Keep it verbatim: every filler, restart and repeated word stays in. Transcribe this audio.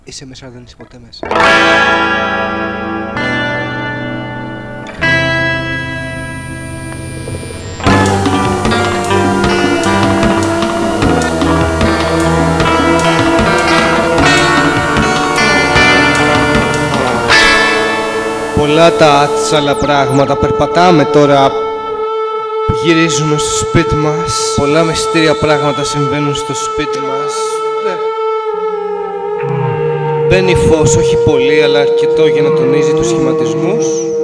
Είσαι μέσα, δεν είσαι ποτέ μέσα. Πολλά τα άτσαλα πράγματα περπατάμε τώρα. Γυρίζουμε στο σπίτι μας. Πολλά μυστήρια πράγματα συμβαίνουν στο σπίτι μας. Μπαίνει φως, όχι πολύ, αλλά αρκετό για να τονίζει τους σχηματισμούς.